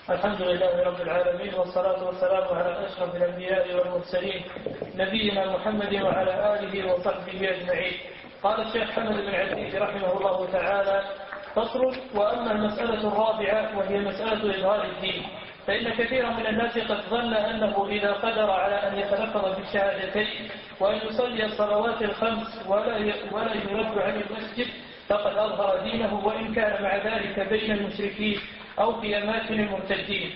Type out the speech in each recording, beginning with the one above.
الحمد لله رب العالمين، والصلاة والسلام على أشرف الأنبياء والمرسلين نبينا محمد وعلى آله وصحبه أجمعين. قال الشيخ حمد بن عزيز رحمه الله تعالى: فصل. وأما المسألة الرابعة وهي مسألة إظهار الدين، فإن كثيرا من الناس قد ظن أنه إذا قدر على أن يتلفظ بالشهادتين وأن يصلي الصلوات الخمس ولا يرد عن المسجد فقد أظهر دينه، وإن كان مع ذلك بين المشركين أو في أماكن المرتدين.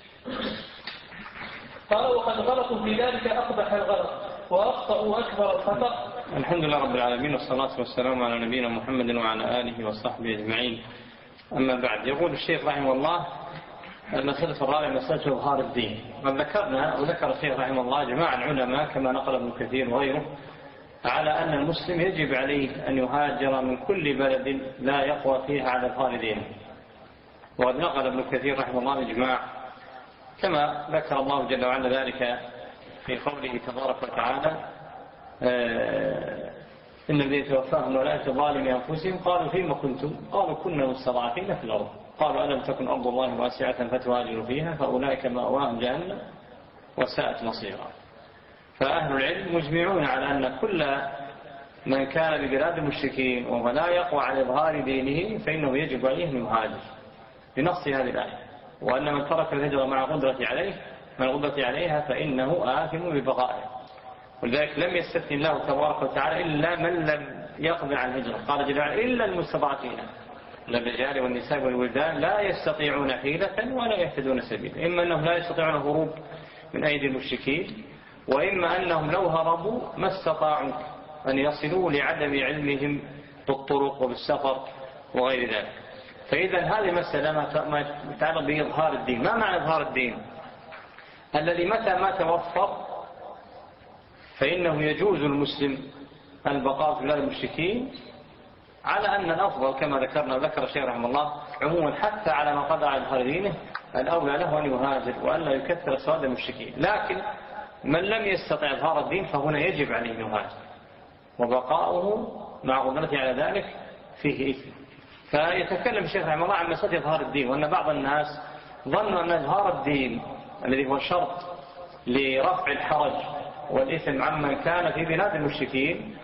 قال: وقد غلطوا في ذلك أقبح الغلط وأخطأوا أكبر الخطأ. الحمد لله رب العالمين، والصلاة والسلام على نبينا محمد وعلى آله وصحبه أجمعين. أما بعد، يقول الشيخ رحمه الله: المسألة الرابعة مسألة إظهار الدين. وذكر الشيخ رحمه الله جماعة العلماء كما نقل ابن كثير وغيره على أن المسلم يجب عليه أن يهاجر من كل بلد لا يقوى فيها على إظهار دينه. وقد نقل ابن كثير رحمه الله الإجماع كما ذكر الله جل وعلا ذلك في قوله تبارك وتعالى: إن الذين توفاهم ولاة ظالمي أنفسهم قالوا فيما كنتم؟ قالوا كنا مستضعفين في الأرض قالوا ألم تكن أرض الله واسعة فتهاجروا فيها فأولئك مأواهم جهنم وساءت مصيرا. فأهل العلم مجمعون على أن كل من كان ببلاد المشركين وهو لا يقوى على إظهار دينه فإنه يجب عليه أن يهاجر بنص هذه الآية، وأن من ترك الهجرة مع القدرة عليها فإنه آثم ببقائه. ولذلك لم يستثني الله تبارك وتعالى إلا من لم يقضي عن الهجرة، قال جل وعلا: إلا المستضعفين من الرجال والنساء والولدان لا يستطيعون حيلة ولا يهتدون سبيلا. إما أنهم لا يستطيعون الهروب من أيدي المشركين، وإما أنهم لو هربوا ما استطاعوا أن يصلوا لعدم علمهم بالطرق وبالسفر وغير ذلك. فإذا هذه مسألة ما يتعلق بإظهار الدين. ما معنى إظهار الدين؟ الذي متى ما توفر فإنه يجوز المسلم البقاء في بلاد المشركين، على أن الأفضل كما ذكرنا وذكر الشيخ رحمه الله عموما حتى على ما قضى على إظهار دينه الأولى له أن يهاجر وأن لا يكثر سواد المشركين. لكن من لم يستطع إظهار الدين فهنا يجب عليه أن يهاجر، وبقاؤه مع قدرته على ذلك فيه إثم. فيتكلم الشيخ رحمه الله عن مسألة إظهار الدين، وأن بعض الناس ظن أن إظهار الدين الذي هو شرط لرفع الحرج والإثم عمن كان في بلاد المشركين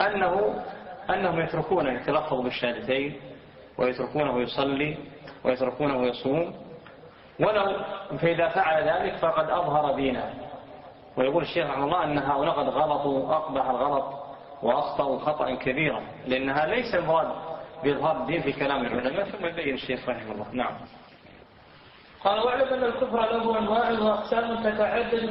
أنهم يتركونه يتلفظ بالشهادتين ويتركونه يصلي ويتركونه يصوم، ولو فإذا فعل ذلك فقد أظهر دينه. ويقول الشيخ رحمه الله أن هؤلاء قد غلطوا أقبح الغلط وأخطأوا خطأ كبيرا، لأنها ليس المراد بإظهار الدين في كلام العلماء. ثم يبين الشيخ رحمه الله. نعم. قال: واعلم أن الكفر له أنواع وأقسام تتعدد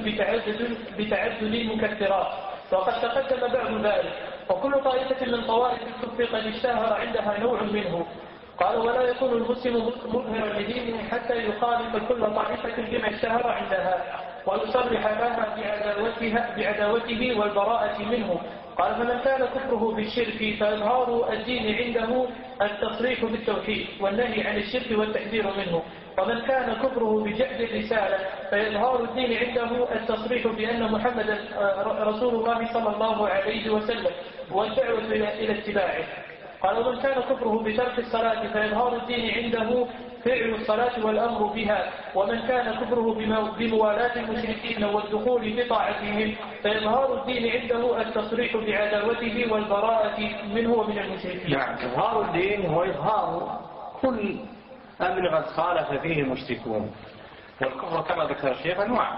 بتعدد المكفرات، وقد تقدم بعض ذلك، وكل طائفة من طوائف الكفر قد اشتهر عندها نوع منه. قال: ولا يكون المسلم مظهرا لدينه حتى يخالف كل طائفة بما اشتهر عندها ويصرح لها بعداوته والبراءة منه. قال: فمن كان كفره بالشرك فإظهار الدين عنده التصريح بالتوحيد والنهي عن الشرك والتحذير منه. ومن كان كفره بجحد الرسالة فإظهار الدين عنده التصريح بأن محمدا رسول الله صلى الله عليه وسلم والدعوة إلى اتباعه. قال: ومن كان كفره بترك الصلاة فإظهار الدين عنده فعل الصلاة والأمر بها. ومن كان كفره بموالاة المشركين والدخول بطاعتهم فإظهار الدين عنده التصريح بعداوته والبراءة منه ومن المشركين. نعم. إظهار الدين هو إظهار كل أمر قد خالف فيه المشركون. والكفر كما ذكر الشيخ أنواع،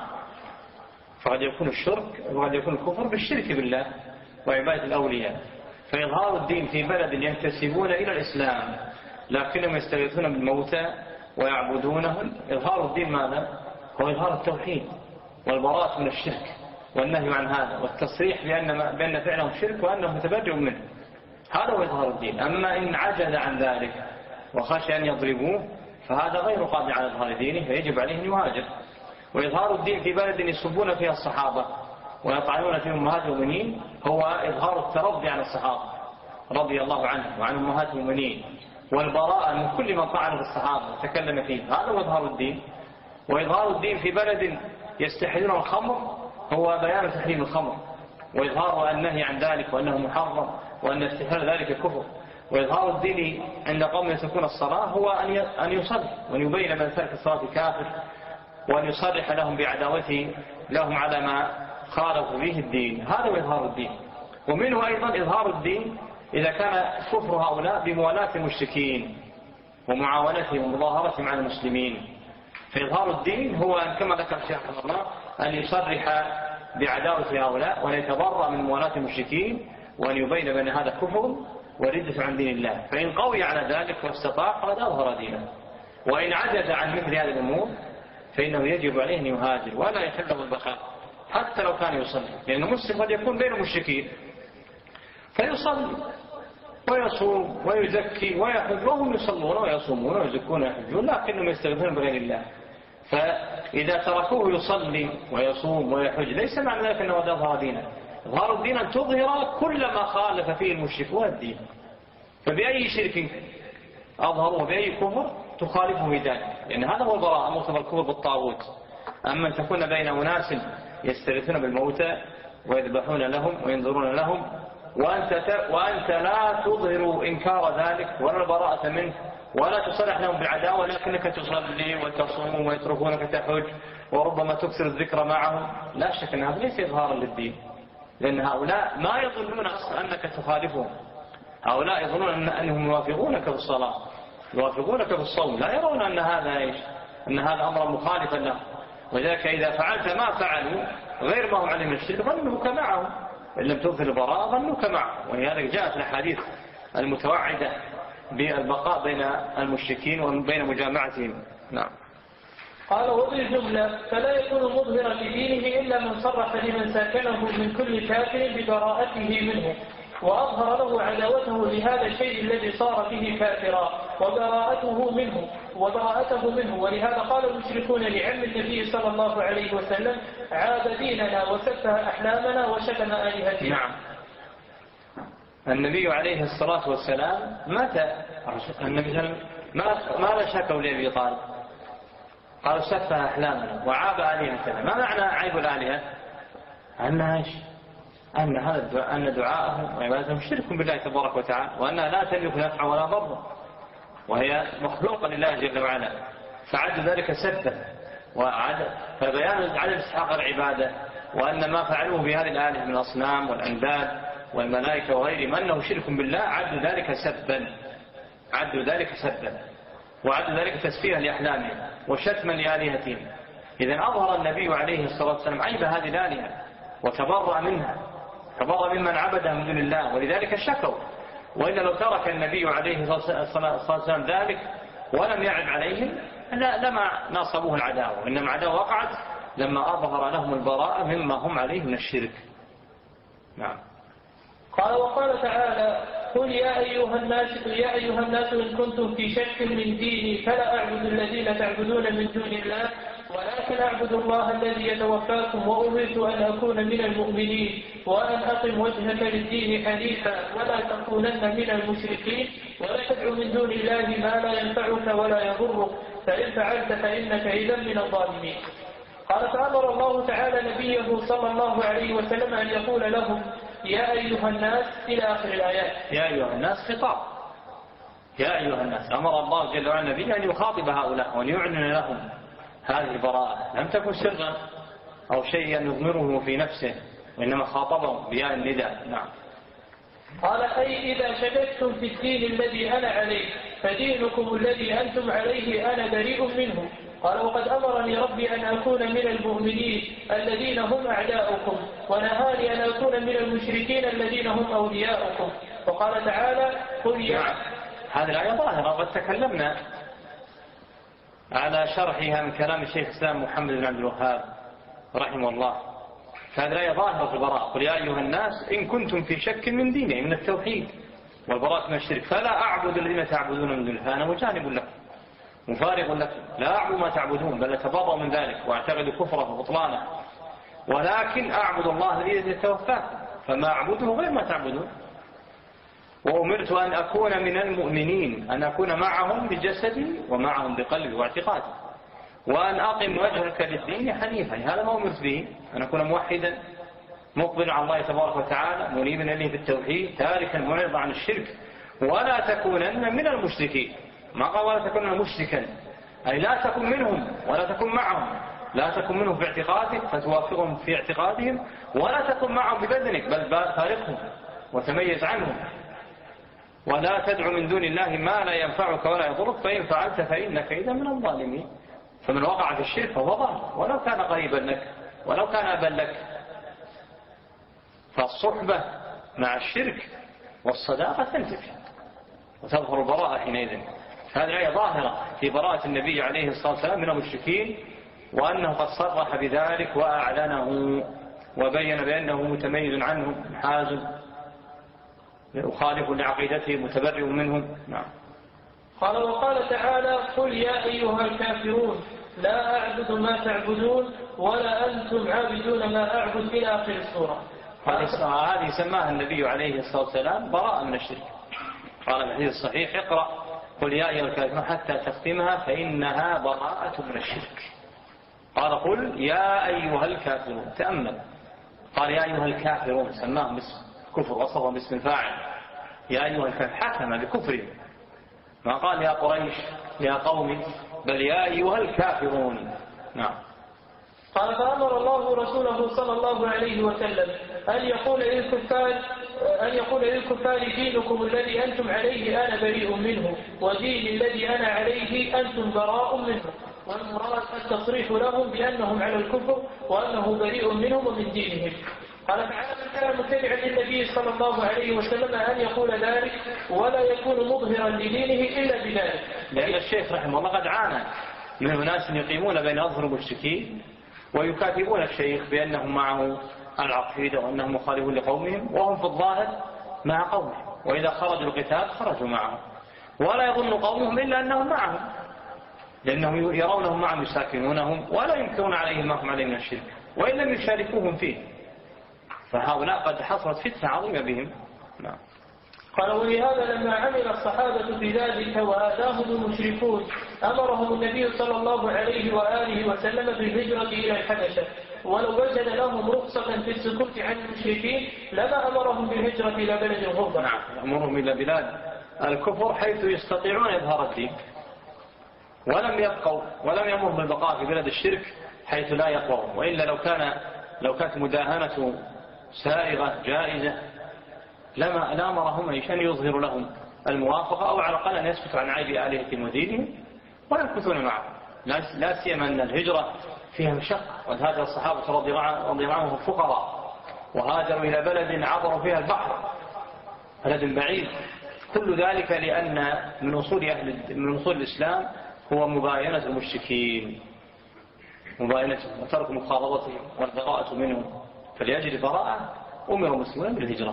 فقد يكون الشرك وقد يكون الكفر بالشرك بالله وعبادة الأولياء. فإظهار الدين في بلد ينتسبون إلى الإسلام لكنهم يستغيثون بالموتى ويعبدونهم، إظهار الدين ماذا؟ هو إظهار التوحيد والبراءة من الشرك والنهي عن هذا والتصريح بأن فعلهم شرك وأنهم متبرئون منه. هذا هو إظهار الدين. أما إن عجز عن ذلك وخشى أن يضربوه فهذا غير قادر على إظهار دينه فيجب عليه أن يهاجر. وإظهار الدين في بلد يسبون فيها الصحابة ويطعنون في أمهات المؤمنين هو إظهار الترضي عن الصحابة رضي الله عنهم وعن أمهات المؤمنين والبراءة من كل من طعن في الصحابة وتكلم فيه. هذا هو إظهار الدين. وإظهار الدين في بلد يستحلون الخمر هو بيان تحريم الخمر وإظهار النهي عن ذلك وأنه محرم وأن استحلال ذلك كفر. وإظهار الدين عند قوم يتركون الصلاة هو أن يصلي وأن يبين من ترك الصلاة كافر وأن يصرح لهم بعداوته لهم على ما خالفوا به الدين. هذا هو إظهار الدين. ومنه أيضا إظهار الدين إذا كان كفر هؤلاء بموالاة المشركين ومعاونتهم ومظاهرتهم على المسلمين. فإظهار الدين هو كما ذكر الشيخ رحمه الله أن يصرح بعداوة هؤلاء وأن يتبرأ من موالاة المشركين وأن يبين بأن هذا كفر وردة عن دين الله. فإن قوي على ذلك واستطاع قد أظهر دينه. وإن عجز عن مثل هذه الأمور فإنه يجب عليه أن يهاجر ولا يحله البقاء حتى لو كان يصلي، لأن المسلم قد يكون بين المشركين فيصلي ويصوم ويزكي ويحج وهم يصلون ويصومون ويزكون ويحجون لكنهم يستغفرون بغير الله. فإذا تركوه يصلي ويصوم ويحج ليس معنى ذلك أنه أظهر دينه. إظهار الدين أن تظهر كل ما خالف فيه المشركون الدين. فبأي شرك أظهروا وبأي كفر تخالفه ذلك، لأن هذا هو البراءة مرتبط الكفر بالطاغوت. أما أن تكون بين أناس يستغيثون بالموتى ويذبحون لهم وينذرون لهم وأنت لا تظهر إنكار ذلك ولا البراءة منه ولا تصرح لهم بالعداوة، لكنك تصلي وتصوم ويتركونك تحج وربما تكثر الذكر معهم، لا شك أن هذا ليس إظهارا للدين، لأن هؤلاء ما يظنون أصلا أنك تخالفهم. هؤلاء يظنون أنهم يوافقونك في الصلاة يوافقونك في الصوم، لا يرون أن هذا أمر مخالفا له. وذلك إذا فعلت ما فعلوا غير ما هم عليه من الشرك ظنوك معهم، إن لم تظهر البراءة ظنوك معهم. ولهذا جاءت الأحاديث المتوعدة بالبقاء بين المشركين وبين مجامعتهم. نعم. قال وبالجملة فلا يكون مظهرا لدينه إلا من صرح لمن ساكنه من كل كافر ببراءته منه وأظهر له عداوته لهذا الشيء الذي صار فيه كافرا وبراءته منه. ولهذا قال المشركون لعم النبي صلى الله عليه وسلم عاب ديننا وسفه أحلامنا وشتم آلهتنا. نعم. النبي عليه الصلاة والسلام متى النبي ماذا شكوا لأبي طالب؟ قالوا سفه أحلامنا وعاب آلهتنا. ما معنى عيب الآلهة؟ أن دعاءهم وعبادتهم شرك بالله تبارك وتعالى، وأنها لا تملك نفعا ولا ضرا وهي مخلوقة لله جل وعلا، فعد ذلك سبا فبيان عدم استحقاق العبادة وأن ما فعلوه بهذه الآلهة من الأصنام والأنداد والملائكة وغيرهم أنه شرك بالله عد ذلك سبا وعد ذلك تسفيها لأحلامهم وشتما لآلهتهم. إذن أظهر النبي عليه الصلاة والسلام عيب هذه الآلهة وتبرأ منها، تبرأ ممن عبدها من دون الله، ولذلك شكوا. وإلا لو ترك النبي عليه الصلاة والسلام ذلك ولم يعب عليهم لما ناصبوه العداوة، إنما العداوة وقعت لما أظهر لهم البراءة مما هم عليه من الشرك. نعم. قال وقال تعالى قل يا أيها الناس إن كنتم في شك من ديني فلا أعبد الذين تعبدون من دون الله ولكن أعبد الله الذي يتوفاكم وأمرت أن أكون من المؤمنين وأن أقم وجهك للدين حنيفا ولا تكونن من المشركين ولا تدع من دون الله ما لا ينفعك ولا يضرك فإن فعلت فإنك إذا من الظالمين. قال فأمر الله تعالى نبيه صلى الله عليه وسلم أن يقول لهم يا أيها الناس إلى آخر الآيات. يا أيها الناس خطاب، يا أيها الناس. أمر الله جل وعلا نبيه أن يخاطب هؤلاء وأن يعلن لهم هذه البراءة، لم تكن سرا أو شيئا يضمره في نفسه، وإنما خاطبهم بياء النداء. نعم. قال أي إذا شككتم في الدين الذي أنا عليه فدينكم الذي أنتم عليه أنا بريء منه. قال وقد أمرني ربي أن أكون من المؤمنين الذين هم أعداؤكم ونهاني أن أكون من المشركين الذين هم أولياؤكم. وقال تعالى قل يا. هذه الآية ظاهرة وقد تكلمنا على شرحها من كلام الشيخ الإسلام محمد بن عبد الوهاب رحمه الله. فهذه الآية ظاهرة في البراءة. قل يا أيها الناس إن كنتم في شك من دينه من التوحيد والبراءة من الشرك فلا أعبد الذين تعبدون من دون الله أنا مجانب لكم مفارق لكم لا أعبد ما تعبدون بل أتبرأ من ذلك وأعتقد كفره وبطلانه ولكن أعبد الله الذي يتوفاكم فما أعبده غير ما تعبدون. وأمرت أن أكون من المؤمنين أن أكون معهم بجسدي ومعهم بقلبي واعتقادي وأن أقم وجهك للدين حنيفا. هذا ما أمرت به أن أكون موحدا مقبل على الله تبارك وتعالى منيبا إليه بالتوحيد تاركا معرضا عن الشرك ولا تكونن من المشركين. ما قال ولا تكونن مشركا أي لا تكن منهم ولا تكن معهم لا تكن منهم في اعتقادك فتوافقهم في اعتقادهم، ولا تكن معهم ببدنك بل فارقهم وتميز عنهم، ولا تدع من دون الله ما لا ينفعك ولا يضرك، فإن فعلت فإنك إذا من الظالمين. فمن وقع في الشرك فهو ضال ولو كان قريبا لك ولو كان أبا لك. فالصحبة مع الشرك والصداقة تنتفي وتظهر البراءة حينئذ. هذه الآية ظاهرة في براءة النبي عليه الصلاة والسلام من المشركين، وأنه قد صرح بذلك وأعلنه وبين بأنه متميز عنهم حازم يخالف لعقيدته متبرئ منهم. نعم. قال وقال تعالى قل يا أيها الكافرون لا أعبد ما تعبدون ولا أنتم عابدون ما أعبد إلى آخر السورة. هذه سماها النبي عليه الصلاة والسلام براءة من الشرك. قال في الحديث الصحيح اقرأ قل يا أيها الكافرون حتى تختمها فإنها براءة من الشرك. قال قل يا أيها الكافرون، تأمل، قال يا أيها الكافرون سماهم باسم كفر وصفهم باسم الفاعل يا أيها الكافرون، حكم بكفرهم، ما قال يا قريش يا قوم بل يا أيها الكافرون. نعم. قال فأمر الله رسوله صلى الله عليه وسلم أن يقول للكفار دينكم الذي أنتم عليه أنا بريء منه ودين الذي أنا عليه أنتم براء منه، والمراد التصريح لهم بأنهم على الكفر وأنه بريء منهم ومن دينهم. قال تعالى من كان متبعا للنبي صلى الله عليه وسلم أن يقول ذلك ولا يكون مظهرا لدينه إلا بذلك. لأن الشيخ رحمه الله قد عانى من أناس يقيمون بين أظهر المشركين ويكاتبون الشيخ بأنهم معه العقيدة وأنهم مخالفون لقومهم وهم في الظاهر مع قومهم، وإذا خرجوا القتال خرجوا معهم، ولا يظن قومهم إلا أنهم معهم لأنهم يرونهم معهم يساكنونهم ولا ينكرون عليهم ما هم عليه من الشرك وإن لم يشاركوهم فيه. فهؤلاء قد حصلت فتنة عظيمة بهم. نعم. قال ولهذا لما عمل الصحابة بذلك وآذاهم المشركون أمرهم النبي صلى الله عليه وآله وسلم بالهجرة إلى الحبشة، ولو وجد لهم رخصة في السكوت عن المشركين لما أمرهم بالهجرة إلى بلد الغربة. نعم، أمرهم إلى بلاد الكفر حيث يستطيعون إظهار الدين، ولم يأمر بالبقاء في بلد الشرك حيث لا يقوون، وإلا لو كانت مداهنة سائغة جائزة لما أمرهم أن يظهر لهم الموافقة أو على الأقل أن يسكتوا عن عيب آلهتهم ودينهم ويمكثون معه. لا سيما أن الهجرة فيها مشقة، وهاجر الصحابة رضي الله عنهم فقراء وهاجروا إلى بلد عبروا فيها البحر، بلد بعيد. كل ذلك لأن من أصول الإسلام هو مباينة المشركين، مباينتهم وترك مخاطبتهم والبراءة منهم، فليجري براءة أمر المسلمين بالهجرة.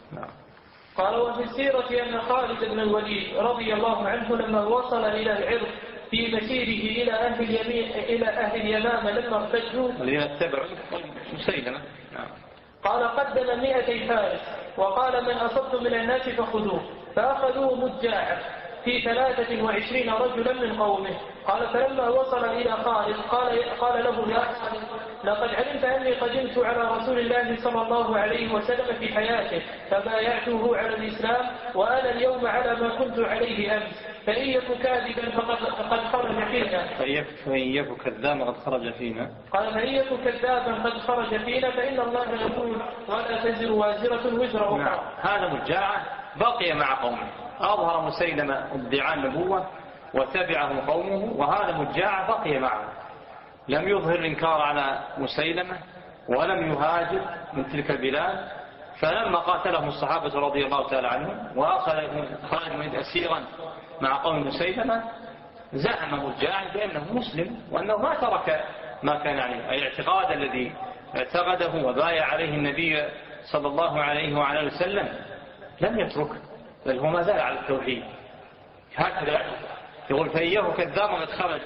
قال وفي السيرة أن خالد بن الوليد رضي الله عنه لما وصل إلى العرض في مسيره إلى أهل اليمامة لما ارتجوا ليتبعوا مسيلمة، قال قدم 200 فارس وقال من أصبت من الناس فخذوه، فأخذوه مجاعا في 23 رجلا من قومه. قال فلما وصل إلى خالد قال له يا خالد لقد علمت أني قدمت على رسول الله صلى الله عليه وسلم في حياته فبايعته على الإسلام وأنا اليوم على ما كنت عليه أمس، فإن يك كاذبا فقد خرج فينا. فإن يك كذابا قد خرج فينا. قال فإن يك كذابا قد خرج فينا فإن الله يقول ولا تزر وازرة وزر أخرى. هذا مجاعة بقي مع قومه، أظهر مسيلمة ادعاء النبوة وتبعه قومه، وهذا مجاعة بقي معه لم يظهر الإنكار على مسيلمة ولم يهاجر من تلك البلاد. فلما قاتلهم الصحابة رضي الله تعالى عنهم وأخذ خالد من أسيرا مع قوم مسيلمة زعم مجاعا بأنه مسلم وأنه ما ترك ما كان عليه، أي اعتقاد الذي اعتقده وبايع عليه النبي صلى الله عليه وعلى وسلم لم يتركه، بل هو ما زال على التوحيد. هكذا يقول فإيه كذاب قد خرج،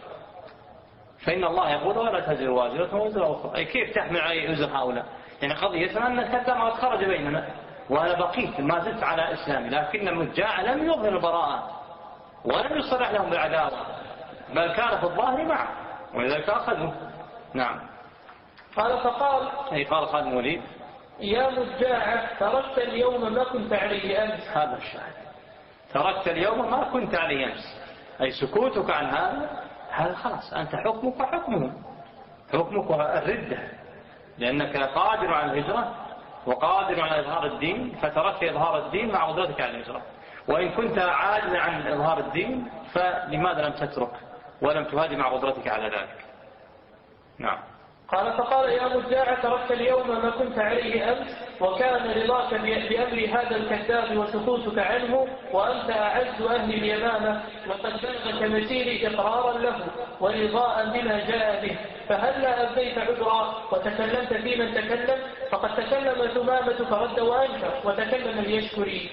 فإن الله يقول ولا تزر وازرة وزر أخرى، أي كيف تحمل علي وزر هؤلاء؟ يعني قضية أن الكذاب قد خرج بيننا وأنا بقيت ما زلت على إسلامي، لكن المجاع لم يظهر البراءة ولم يصرح لهم بالعداوة بل كان في الظاهر معه ولذلك أخذوا. نعم. قال فقال قال خالد بن وليد يا مجاعة تركت اليوم ما كنت عليه أمس. هذا الشاهد، تركت اليوم ما كنت عليه أمس، أي سكوتك عن هذا خلاص أنت حكمك وحكمهم، حكمك الردة، لأنك قادر على الهجرة وقادر على إظهار الدين، فتركت إظهار الدين مع قدرتك على الهجرة. وإن كنت عاجزا عن إظهار الدين فلماذا لم تترك ولم تهاجم مع قدرتك على ذلك؟ نعم. قال فقال يا مجاع تركت اليوم ما كنت عليه أمس، وكان رضاك بأمر هذا الكذاب وسكوتك عنه، وأنت أعز أهل اليمامة، وقد بلغك مسيري إقرارا له ورضاء بما جاء به، فهلا أبديت عذرا وتكلمت في من تكلم، فقد تكلم ثمامة فرد وأنكر وتكلم ليشكري.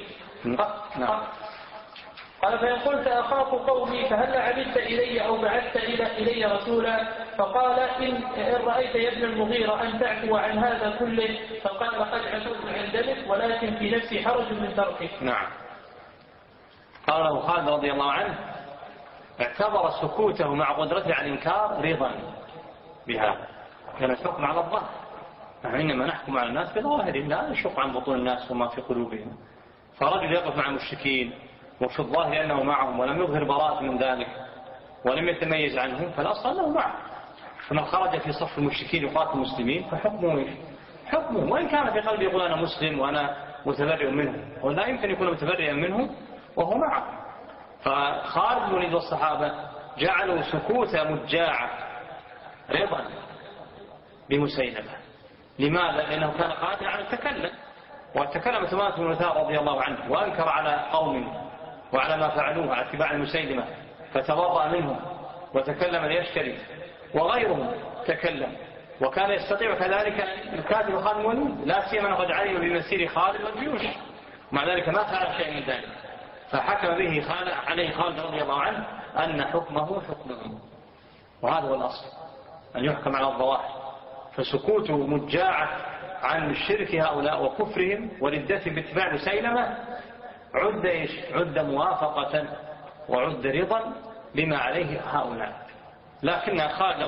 قال فإن قلت أخاف قومي فهل عمدت إلي أو بعثت إلي رسولا؟ فقال إن رأيت يا ابن المغيرة أن تعفو عن هذا كله فقال قد عفوت عن دمك، ولكن في نفسي حرج من تركه. نعم. قال له خالد رضي الله عنه اعتبر سكوته مع قدرته على الإنكار رضا بهذا، كان الحكم على الظاهر، نحن إنما نحكم على الناس بظواهر، لا نشق عن بطون الناس وما في قلوبهم. فرجل يقف مع المشركين وفي الظاهر أنه معهم ولم يظهر براءة من ذلك ولم يتميز عنهم، فالأصل أنه معه. فمن خرج في صف المشركين يقاتل المسلمين فحكمه حكمه، وإن كان في قلبه يقول أنا مسلم وأنا متبرئ منه، ولا يمكن يكون متبرئا منه وهو معه. فخالد بن الوليد والصحابة جعلوا سكوت مجاعة رضا بمسيلمة. لماذا؟ لأنه كان قادرا على التكلم، وتكلم ثمامة بن أثار رضي الله عنه وأنكر على قوم وعلى ما فعلوه على اتباع المسيلمة، فتبرأ منهم وتكلم ليشتري، وغيرهم تكلم، وكان يستطيع كذلك الكاتب خالد بن الوليد، لا سيما قد علم بمسير خالد والجيوش، مع ذلك ما فعل شيء من ذلك، فحكم به عليه خالد رضي الله عنه أن حكمه حكمه. وهذا هو الأصل، أن يحكم على الظواهر. فسكوته مجاعة عن شرك هؤلاء وكفرهم وردتهم باتباع مسيلمة عد موافقة وعد رضا بما عليه هؤلاء، لكن خالد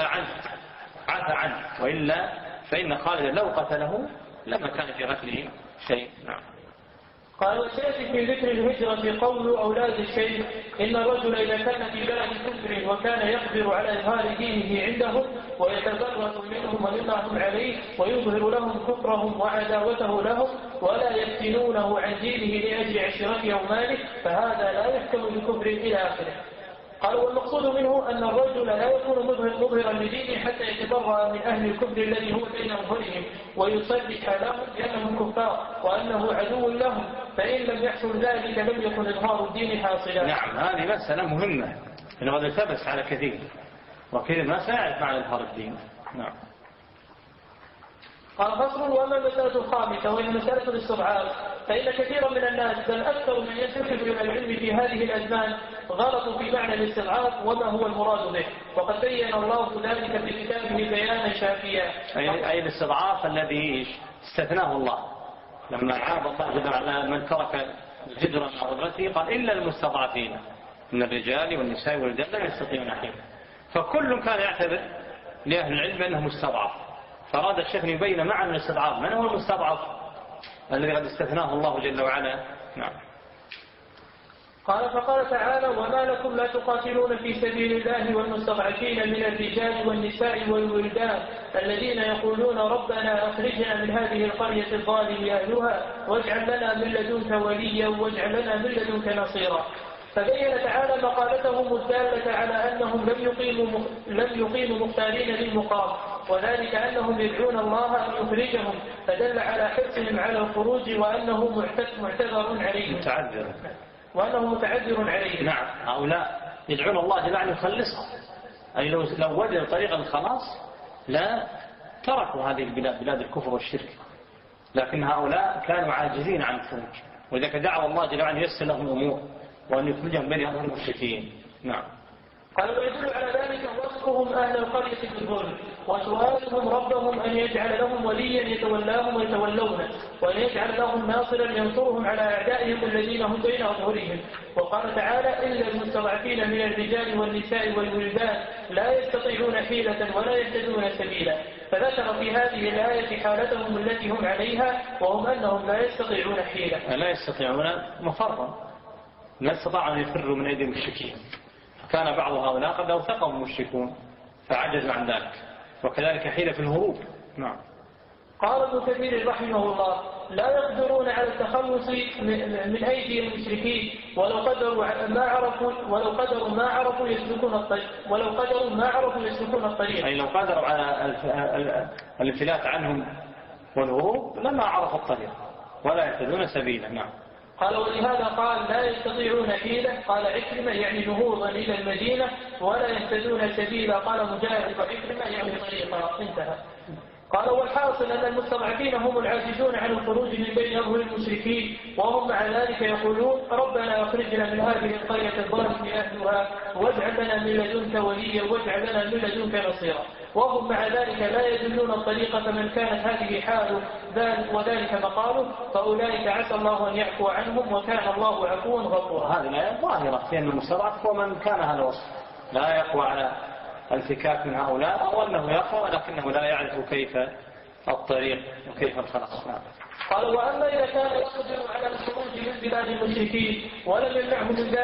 عفى عنه، وإلا فإن خالد لو قتله لما كان في قتله شيء. نعم. قال وسيأتي في ذكر الهجرة قول أولاد الشيخ إن الرجل إذا كان في بلد كفر وكان يقدر على إظهار دينه عندهم ويتبرأ منهم ومما هم عليه ويظهر لهم كفرهم وعداوته لهم ولا يفتنونه عن دينه لأجل عشرته أو ماله، فهذا لا يحكم بكفر إلى آخره. قال والمقصود منه أن الرجل لا يكون مظهرا لدينه حتى يتبرأ من أهل الكفر الذي هو بين أظهرهم ويصرح لهم بأنهم كفار وأنه عدو لهم، فإن لم يحصل ذلك لم يكن إظهار الدين حاصلا. نعم، هذه مسألة مهمة إنه قد التبس على كثير، وكثير ما سيعرف معنى إظهار الدين. نعم. قال فصل وأما المسألة الخامسة وهي مسألة الاستضعاف، فإن كثيرا من الناس بل أكثر من ينتسب إلى العلم في هذه الأزمان غلطوا في معنى الاستضعاف وما هو المراد به، وقد بين الله ذلك في كتابه بيانا شافيا. أي الاستضعاف الذي استثناه الله لما عاب الله جل وعلا من ترك الهجرة مع قدرته، قال إلا المستضعفين من الرجال والنساء والولدان لا يستطيعون حيلة. فكل كان يعتبر لأهل العلم أنه مستضعف، فأراد الشيخ أن يبين معنى الاستضعاف، من هو المستضعف الذي قد استثناه الله جل وعلا. نعم. قال فقال تعالى وما لكم لا تقاتلون في سبيل الله والمستضعفين من الرجال والنساء والولدان الذين يقولون ربنا أخرجنا من هذه القرية الظالم أهلها واجعل لنا من لدنك وليا واجعل لنا من لدنك نصيرا. فبين تعالى مقالتهم الدالة على أنهم لم يقيموا مختارين للمقام، وذلك أنهم يدعون الله أن يخرجهم، فدل على حرصهم على الخروج وأنه معتذر عليهم وأنه متعذر عليهم. نعم، هؤلاء يدعون الله جل وعلا يخلصهم، أي لو وجدوا طريقا الخلاص لا تركوا هذه البلاد، بلاد الكفر والشرك، لكن هؤلاء كانوا عاجزين عن الخروج، ولذلك دعوا الله جل وعلا ييسر لهم الأمور وأن يخرجهم بين أظهر المشركين. نعم. قال ويدل على ذلك وصفهم أهل القرية بالظلم وسؤالهم ربهم أن يجعل لهم وليا يتولاهم ويتولونه، وأن يجعل لهم ناصرا ينصرهم على أعدائهم الذين هم بين أظهرهم. وقال تعالى إلا المستضعفين من الرجال والنساء والولدان لا يستطيعون حيلة ولا يهتدون سبيلا، فذكر في هذه الآية حالتهم التي هم عليها وهم أنهم لا يستطيعون حيلة، لا يستطيعون مفرا، لا استطاعوا أن يفروا من أيدي المشركين. كان بعض هؤلاء قد أوثقهم المشركون فعجزوا عن ذلك، وكذلك حيلة في الهروب. نعم. قال ابن كثير رحمه الله: لا يقدرون على التخلص من أيدي المشركين ولو قدروا ما عرفوا يسلكون الطريق. أي لو قدروا على الانفلات عنهم والهروب لما عرفوا الطريق ولا يهتدون سبيلا. نعم. قال: ولهذا قال: لا يستطيعون حيلة. قال عكرمة: يعني نهوضا إلى المدينة. ولا يهتدون سبيلا. قال مجاهد وعكرمة: يعني طريقا. انتهى. قال: والحاصل أن المستضعفين هم العاجزون عن الخروج من بين أظهر المشركين، وهم مع ذلك يقولون: ربنا أخرجنا من هذه القرية الظالم أهلها واجعل لنا من لدنك وليا واجعل لنا من لدنك نصيرا. وهم مع ذلك لا يدلون الطريق، فمن كانت هذه حاله وذلك مقاله فأولئك عسى الله أن يعفو عنهم وكان الله عفوا غفورا. هذه الآية ظاهرة في أن المستضعف هو من كان هذا الوصف، لا يقوى على الفكاك من هؤلاء، أو أنه يقوى ولكنه لا يعرف كيف الطريق وكيف الخلاص. قال: وأما إذا كان يقدر على الخروج من بلاد المشركين ولم يمنعه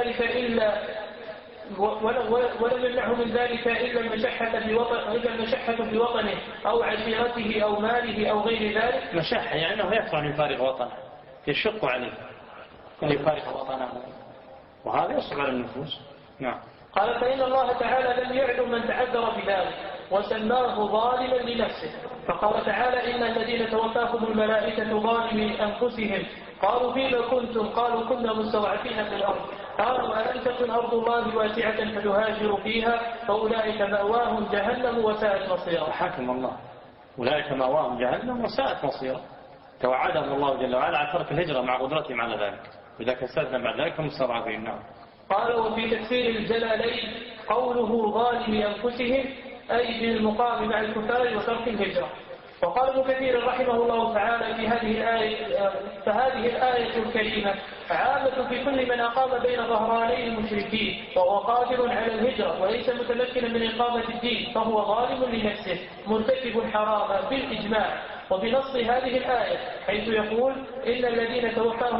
من ذلك إلا المشحة في وطنه أو عشيرته أو ماله أو غير ذلك. مشحة يعني أنه يكره أن يفارق وطنه، يشق عليه أن يفارق وطنه، وهذا يصعب على النفوس. نعم. قال: فإن الله تعالى لم يعلم من تعذر بذلك وسماه ظالما لنفسه، فقال تعالى: إن الذين توفاهم الملائكة ظالمي أنفسهم قالوا فيما كنتم؟ قالوا كنا مستضعفين في الأرض. قالوا: ألم تكن أرض الله واسعة فتهاجروا فيها فأولئك مأواهم جهنم وساءت مصيرا. حكم الله: أولئك مأواهم جهنم وساءت مصيرا. توعدهم الله جل وعلا على ترك الهجرة مع قدرتهم على ذلك، وإذا كسرنا بعد ذلك هم مستضعفين. نعم. قال: وفي تفسير الجلالين قوله ظالمي أنفسهم أي بالمقام مع الكفار وترك الهجرة. وقال ابن كثير رحمه الله تعالى: فهذه الآية الكريمة عامة في كل من أقام بين ظهراني المشركين وهو قادر على الهجرة وليس متمكنا من إقامة الدين، فهو ظالم لنفسه مرتكب حراما بالإجماع. وبنص هذه الآية حيث يقول: إن الذين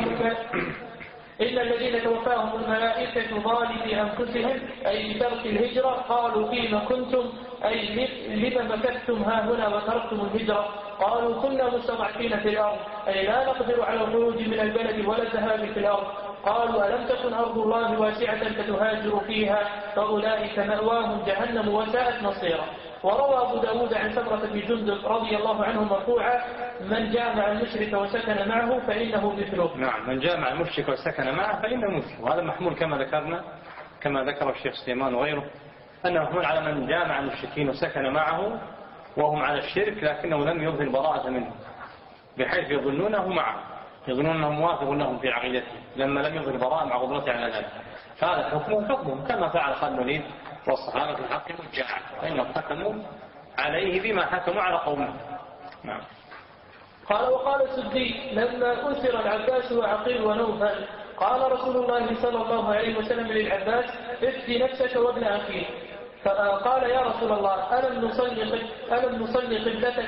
توفاهم الملائكة ظالمي أنفسهم أي بترك الهجرة قالوا فيما كنتم أي لما مكثتم ها هنا وتركتم الهجرة؟ قالوا كنا مستضعفين في الأرض أي لا نقدر على الخروج من البلد ولا الذهاب في الأرض. قالوا: ألم تكن أرض الله واسعة فتهاجروا فيها فأولئك مأواهم جهنم وساءت مصيرا. وروى أبو داود عن سمرة بن جندب رضي الله عنه مرفوعا: من جامع المشرك وسكن معه فإنه مثله. نعم، من جامع المشرك وسكن معه فإنه مثله. وهذا محمول كما ذكر الشيخ سليمان وغيره، أنه محمول على من جامع المشركين وسكن معه وهم على الشرك لكنه لم يظهر براءة منه، بحيث يظنونه معه، يظنون أنه موافق لهم في عقيدته لما لم يظهر براءة مع قدرته على ذلك. فهذا حكمه كما فعل خالد الوليد والصحابة في حق الجاع، فإنهم حكموا عليه بما حكموا على قومه. نعم. قال: وقال السدي لما أسر العباس وعقيل ونوفل قال رسول الله صلى الله عليه وسلم للعباس: افدي نفسك وابن أخيك. فقال: يا رسول الله ألم نصلي قبلتك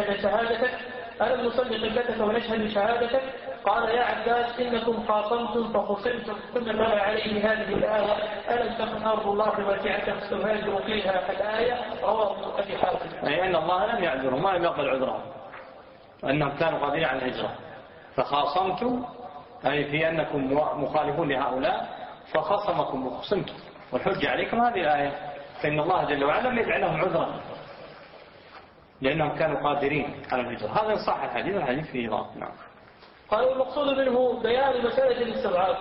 ونشهد شهادتك؟ قال: يا عباس إنكم خاصمتم فخصمتم. ثم تلا عليه هذه الآية: ألم تكن أرض الله واسعة فتهاجروا فيها. الآية رواه أبي حاتم. أي أن الله لم يعذرهم، ما لم يقبل عذرهم، أنهم كانوا قادرين على الهجرة. فخاصمتم أي في أنكم مخالفون لهؤلاء، فخصمكم وخصمتم والحجة عليكم هذه الآية. فإن الله جل وعلا لم يجعل لهم عذرا لأنهم كانوا قادرين على الهجرة. هذا صح الحديث فيه ضعف. نعم. قال: المقصود منه بيان مسألة الاستضعاف،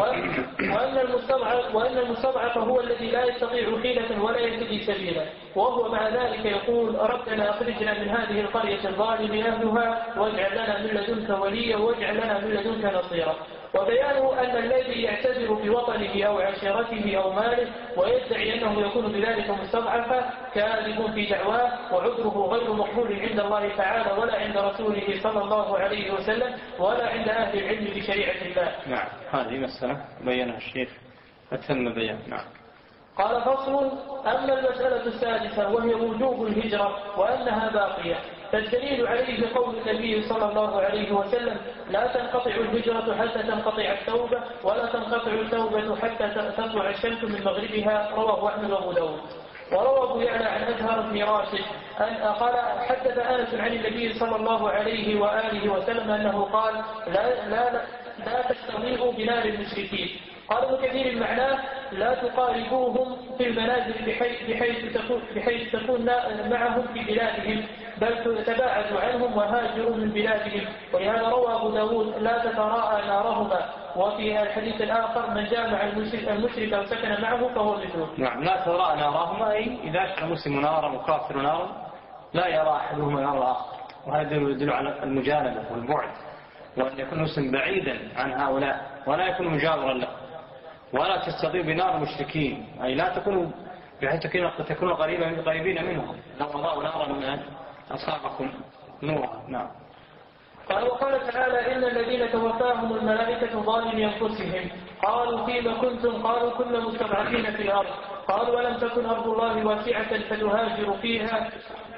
وأن المستضعف هو الذي لا يستطيع حيلة ولا يهتدي سبيلا، وهو مع ذلك يقول: ربنا أخرجنا من هذه القرية الظالم أهلها واجعل لنا من لدنك وليا واجعل لنا من لدنك نصيرا. وبيانه أن الذي يعتذر بوطنه أو عشيرته أو ماله ويدعي أنه يكون بذلك مستضعفا كاذب في دعواه، وعذره غير مقبول عند الله تعالى ولا عند رسوله صلى الله عليه وسلم ولا عند أهل العلم بشريعة الله. نعم، هذه مسألة بينها الشيخ أتم بيان. نعم. قال: فصل: أما المسألة السادسة وهي وجوب الهجرة وأنها باقية، فالدليل عليه قول النبي صلى الله عليه وسلم: لا تنقطع الهجرة حتى تنقطع التوبة ولا تنقطع التوبة حتى تطلع الشمس من مغربها. رواه أحمد وأبو داود. وروى أبو يعلى عن أزهر بن راشد قال حدث أنس عن النبي صلى الله عليه وآله وسلم أنه قال لا تستضيئوا بنار المشركين. قال ابن كثير معناه لا تقاربوهم في المنازل بحيث تكون معهم في بلادهم، بل تباعدوا عنهم وهاجروا من بلادهم. ولهذا روى أبو داود لا تتراءى نارهما. وفي الحديث الآخر من جامع المشرك أو سكن معه فهو مثله. نعم، لا تراءى نارهما أي إذا كان مسلم نارا وكافر نارا لا يرى أحدهما نار الآخر، وهذا يدل على المجانبة والبعد، وأن يكون مسلم بعيدا عن هؤلاء ولا يكون مجاورا له. ولا تستضيء بنار المشركين أي لا تكونوا بحيث تكونوا قريبين منهم، لو وضعوا نارا من أصابكم نورا. نعم. قال وقال تعالى إن الذين توفاهم الملائكة ظالمي أنفسهم قالوا فيما كنتم قالوا كنا مستضعفين في الأرض قالوا ولم تكن أرض الله واسعة فتهاجروا فيها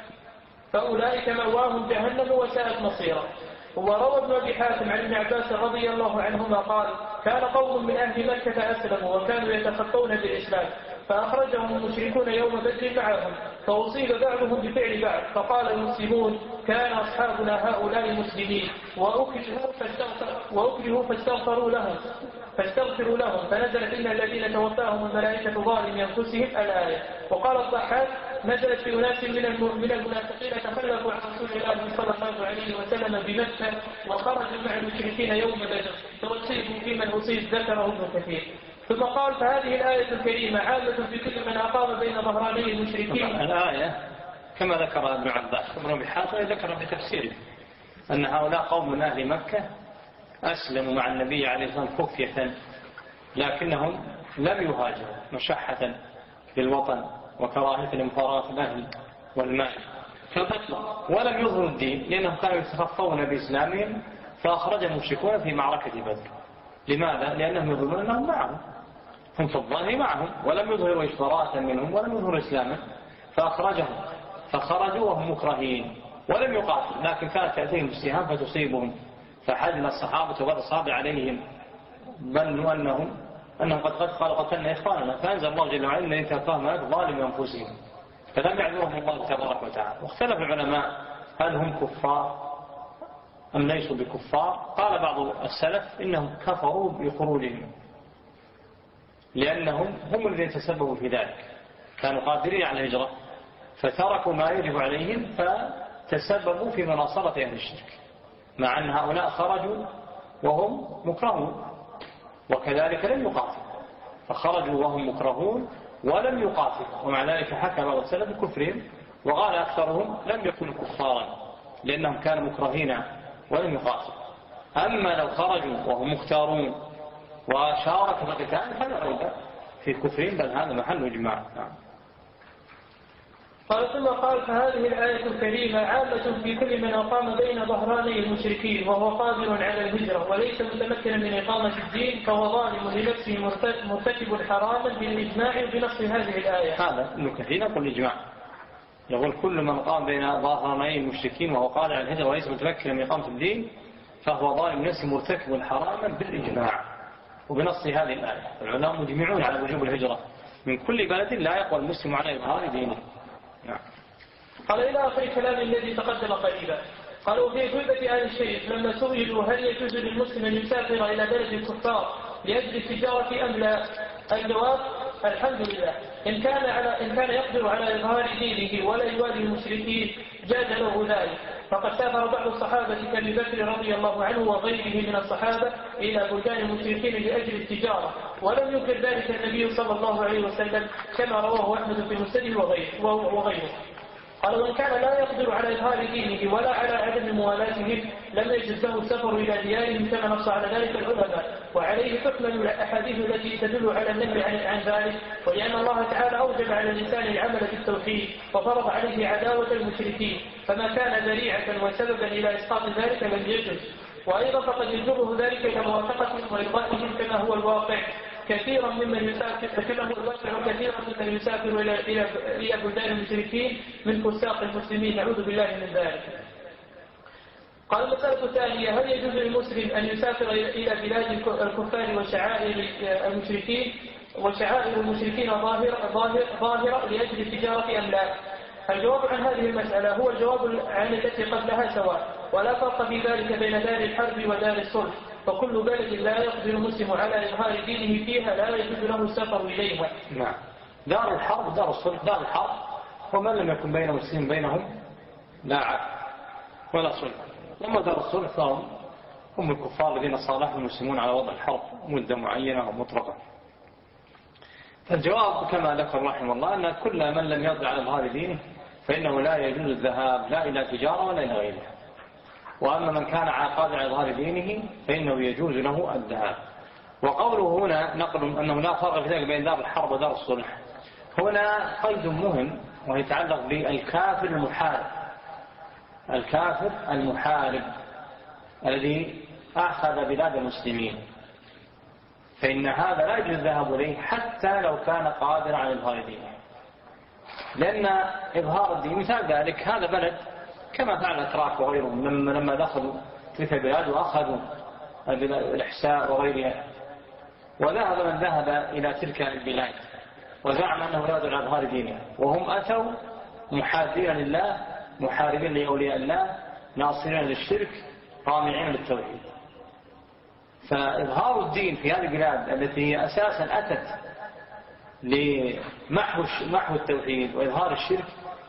فأولئك مأواهم جهنم وساءت مصيرا. وروى ابن أبي حاتم عن ابن عباس رضي الله عنهما قال كان قوم من أهل مكة أسلموا وكانوا يتخطون بالإسلام فأخرجهم المشركون يوم بدر معهم فأصيب بعضهم بفعل بعض فقال المسلمون كان أصحابنا هؤلاء مسلمين وأكرهوا فاستغفروا لهم فنزلت إن الذين توفاهم الملائكة ظالمي أنفسهم الآية. وقال الضحاك نزلت في أناس من المنافقين تخلفوا عن رسول الله صلى الله عليه وسلم بمكة وخرجوا مع المشركين يوم بدر فأصيبوا فيمن أصيب ذكره ابن كثير. ثم قال فهذه الآية الكريمة عامة في كل من أقام بين ظهراني المشركين. الآية كما ذكر ابن عباس ابن أبي حاتم ذكر بتفسيره أن هؤلاء قوم من أهل مكة أسلموا مع النبي عليه الصلاة والسلام خفية لكنهم لم يهاجروا مشحة للوطن وكراهية لمفارقة الأهل والمال ولم يظهروا الدين لأنهم كانوا يتخفون بإسلامهم فأخرجهم المشركون في معركة بدر. لماذا؟ لأنهم يظنون أنهم معهم، هم في الظاهر معهم ولم يظهروا إجبارات منهم ولم يظهروا إسلاما فأخرجهم فخرجوا وهم مكرهين ولم يقاتلوا لكن كانت تأتيهم السهام فتصيبهم فحزن الصحابة والأصحاب عليهم ظنوا أنهم قد قالوا قتلنا إخواننا فأنزل الله جل وعلا إن توفاهم ظالمي أنفسهم فلم يعذرهم الله تبارك وتعالى. واختلف العلماء هل هم كفار أم ليسوا بكفار. قال بعض السلف إنهم كفروا بخروجهم لأنهم هم الذين تسببوا في ذلك، كانوا قادرين على الهجرة فتركوا ما يجب عليهم فتسببوا في مناصرة أهل الشرك مع أن هؤلاء خرجوا وهم مكرهون وكذلك لم يقاتلوا فخرجوا وهم مكرهون ولم يقاتلوا ومع ذلك حكى بعض السلف بكفرهم وقال أكثرهم لم يكونوا كفارا لأنهم كانوا مكرهين ولم يقاتلوا. أما لو خرجوا وهم مختارون وشاركوا في القتال فلا ريب في كفرهم بل هذا محل إجماع. قال ثم قال فهذه الآية الكريمة عامة في كل من أقام بين ظهراني المشركين وهو قادر على الهجرة وليس متمكنا من إقامة الدين فهو ظالم لنفسه مرتكب حراما بالإجماع بنص هذه الآية. هذا ابن كثير يقول الإجماع يقول كل من قام بين ظهراني المشركين وهو قادر على الهجرة وليس متمكنا من إقامة الدين فهو ظالم لنفسه مرتكب حراما بالإجماع وبنص هذه الآية. العلماء مجمعون على وجوب الهجرة من كل بلد لا يقوى المسلم على إظهار دينه. قال إلى آخر كلام الذي تقدم قريبا. قالوا في جلبة آل الشيخ لما سئلوا هل يجوز للمسلم أن يسافر إلى بلد الكفار لأجل التجارة أم لا؟ الجواب الحمد لله إن كان يقدر على إظهار دينه ولا يوالي المشركين جاز له ذلك. فقد سافر بعض الصحابة كأبي بكر رضي الله عنه وغيره من الصحابة إلى بلدان المشركين لأجل التجارة ولم ينكر ذلك النبي صلى الله عليه وسلم كما رواه أحمد في مسنده وغيره. قال وإن كان لا يقدر على إظهار دينه ولا على عدم موالاتهم لم يجوز له السفر إلى ديارهم كما نص على ذلك العلماء وعليه تحمل الأحاديث التي تدل على النهي عن ذلك ولأن الله تعالى أوجب على الإنسان العمل بالتوحيد وفرض عليه عداوة المشركين فما كان ذريعة وسببا إلى إسقاط ذلك لم يجوز. وأيضا فقد يجره ذلك إلى موافقتهم وإرضائهم كما هو الواقع كثيرا ممن يسافر إلى بلدان المشركين من فساق المسلمين نعوذ بالله من ذلك. قال المسألة الثانية هل يجوز للمسلم أن يسافر إلى بلاد الكفار وشعائر المشركين ظاهرة لأجل التجارة أم لا؟ الجواب عن هذه المسألة هو الجواب عن التي قبلها سواء، ولا فرق في ذلك بين دار الحرب ودار الصلح، فكل بلد لا يقدر المسلم على إظهار دينه فيها لا يجوز له السفر إليها. نعم. دار الحرب دار الصلح. دار الحرب ومن لم يكن بين مسلم بينهم لا عهد ولا صلح. لما دار الصلح فهم الكفار الذين صالحهم المسلمون على وضع الحرب مدة معينة ومطلقة. فالجواب كما ذكر رحمه الله أن كل من لم يرضى على إظهار دينه فإنه لا يجوز الذهاب لا إلى تجارة ولا إلى غيرها. وأما من كان قادر على إظهار دينه فإنه يجوز له الذهاب. وقوله هنا نقل أنه لا فرق في ذلك بين دار الحرب ودار الصلح، هنا قيد مهم ويتعلق بالكافر المحارب. الكافر المحارب الذي أخذ بلاد المسلمين فإن هذا لا يجوز الذهاب إليه حتى لو كان قادرا على إظهار دينه، لأن إظهار الدين مثال ذلك هذا بلد كما فعل الأتراك وغيرهم لما دخلوا تلك البلاد وأخذوا الإحساء وغيرها، وذهب من ذهب إلى تلك البلاد وزعم أنه لا يدعو على إظهار دينه، وهم أتوا محاربين لله محاربين لأولياء الله ناصرين للشرك طامعين للتوحيد. فإظهار الدين في هذه البلاد التي هي أساسا أتت لمحو التوحيد وإظهار الشرك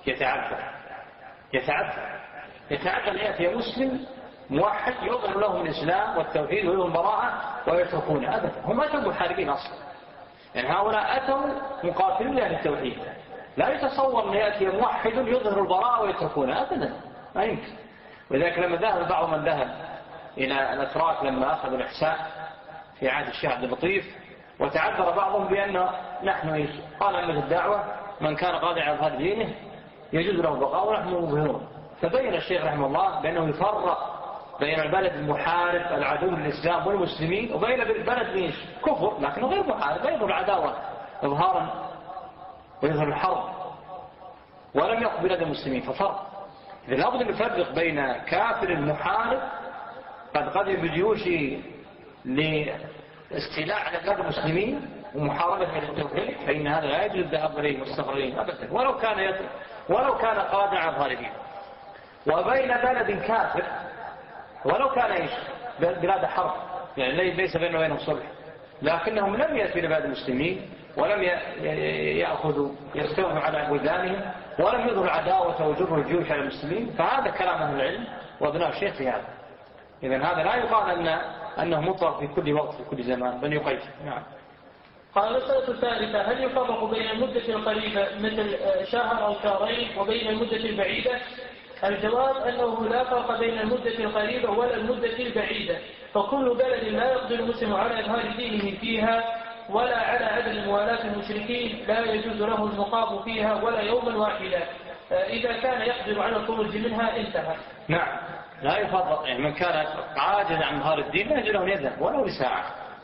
يتعذر أن يأتي مسلم موحد يظهر لهم الإسلام والتوحيد ويظهر البراءة ويتركونه أبدا. هم أتوا محاربين أصلا، يعني هؤلاء أتوا مقاتلين لأهل التوحيد، لا يتصور أن يأتي موحد يظهر البراءة ويتركونه أبدا، ما يمكن. ولذلك لما ذهب بعض من ذهب إلى الأتراك لما أخذوا الإحساء في عهد الشيخ عبد اللطيف وتعذر بعضهم بأن نحن قال أمة الدعوة من كان قادر على إظهار دينه يجوز له البقاء ونحن مظهرون. فبين الشيخ رحمه الله بأنه يفرق بين البلد المحارب العدو للإسلام والمسلمين وبين البلد كفر لكنه غير محارب لا يظهر العداوة إظهارا ويظهر الحرب ولم يقف بلاد المسلمين، ففرق. إذا لابد أن نفرق بين كافر محارب قد قدم بجيوشه لاستيلاء على بلاد المسلمين ومحاربة التوحيد فإن هذا لا يجوز الذهاب إليه مستقرين أبدا ولو كان قادرا على إظهار دينه. وبين بلد كافر ولو كان بلاد حرب، يعني ليس بينه وبينهم صلح، لكنهم لم يأتوا إلى بلاد المسلمين ولم يستولوا على بلدانهم ولم يظهروا العداوة وجروا الجيوش على المسلمين، فهذا كلام أهل العلم وابناء الشيخ في هذا. إذن هذا لا يقال أنه مطلق في كل وقت في كل زمان بل يقيد. نعم. قال المسألة الثالثة هل يفرق بين المدة القريبة مثل شهر أو شهرين وبين المدة البعيدة؟ الجواب أنه لا فرق بين المدة القريبة ولا المدة البعيدة، فكل بلد لا يقدر المسلم على إظهار دينه فيها ولا على عدم موالاة المشركين لا يجوز له المقام فيها ولا يوما واحدا، إذا كان يقدر على الخروج منها انتهى. نعم. لا يفرق، يعني من كان عاجز عن إظهار الدين لا يجوز له يذهب ولو لساعة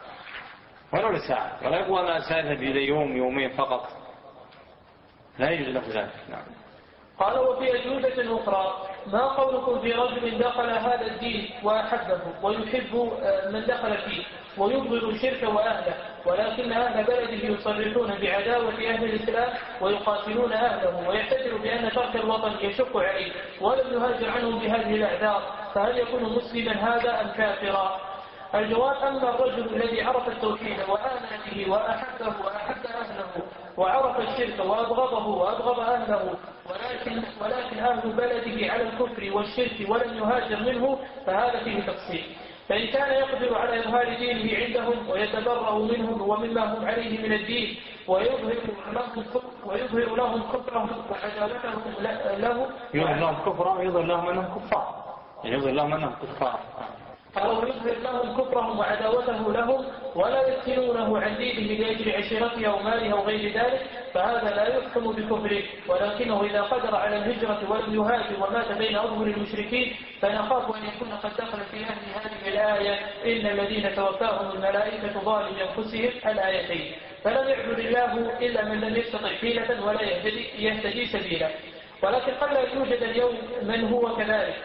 ولا يقوى ما سيذهب إلى يومين فقط، لا يجوز له ذلك. نعم. قال وفي أجوبة أخرى ما قولكم في رجل دخل هذا الدين وأحبه ويحب من دخل فيه ويبغض الشرك وأهله، ولكن أهل بلده يصرحون بعداوة أهل الإسلام ويقاتلون أهله، ويعتبر بأن ترك الوطن يشق عليه ولم يهاجر عنهم بهذه الأعذار، فهل يكون مسلما هذا أم كافرا؟ الجواب أما الرجل الذي عرف التوحيد وآمن به وأحبه وأحب أهله وعرف الشرك وأبغضه وأبغض أهله ولكن أهل بلده على الكفر والشرك ولم يهاجر منه فهذا فيه تفصيل. فإن كان يقدر على إظهار دينه عندهم ويتبرأ منهم ومما هم عليه من الدين ويظهر لهم كفرهم وعداوتهم له يظهر لهم كفرهم ويظهر لهم أنهم كفار، يظهر لهم أنهم كفار أو يظهر لهم كفرهم وعداوته لهم ولا يفتنونه عن دينه لأجل عشيرته أو ماله أو غير ذلك، فهذا لا يحكم بكفره، ولكنه إذا قدر على الهجرة ولم يهاجر ومات بين أظهر المشركين فنخاف أن يكون قد دخل في هذه الآية إن الذين توفاهم الملائكة ظالمي أنفسهم الآيتين، فلم يعبد الله إلا من لم يستطع حيلة ولا يهتدي سبيلا. ولكن قد لا يوجد اليوم من هو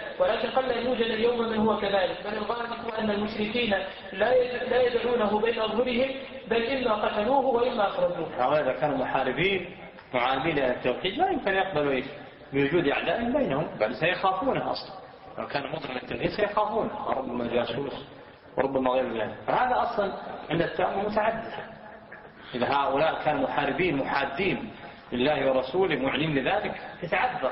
كذلك، بل الغالب أن المشركين لا يدعونه بين أظهرهم بل إما قتلوه وإما أخرجوه. إذا كانوا محاربين معاملين التوحيد لا يمكن يقبلوا بوجود أعداء بينهم، بل سيخافونه أصلا. لو كان مظهر للتوحيد سيخافونه، ربما جاسوس وربما غير ذلك. فهذا أصلا عند التأمل متعدد. إذا هؤلاء كانوا محاربين محادين لله ورسوله معلنين لذلك، يتعذر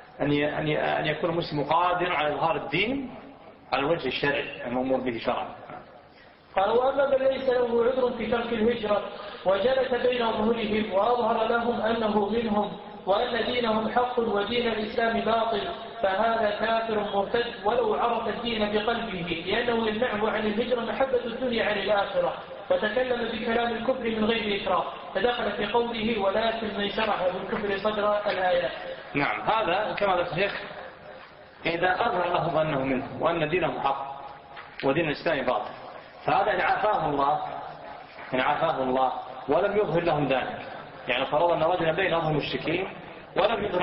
أن يكون المسلم قادر على إظهار الدين على الوجه الشرعي المأمور به شرعا. قال: وأما من ليس له عذر في ترك الهجرة وجلس بين ظهورهم وأظهر لهم أنه منهم وأن دينهم حق ودين الإسلام باطل، فهذا كافر مرتد ولو عرف الدين بقلبه، لأنه يمنعه عن الهجرة محبة الدنيا عن الآخرة، وتكلم بكلام الكفر من غير إكراه، فدخل في قوله: ولكن من شرح بالكفر صدر الآيات. نعم، هذا كما ذكر الشيخ إذا أظهر لهم أنه منهم وأن دينهم حق ودين الإسلام باطل، فهذا إن عافاه الله ولم يظهر لهم ذلك. يعني فرض أن رجلا بينهم المشركين ولم يظهر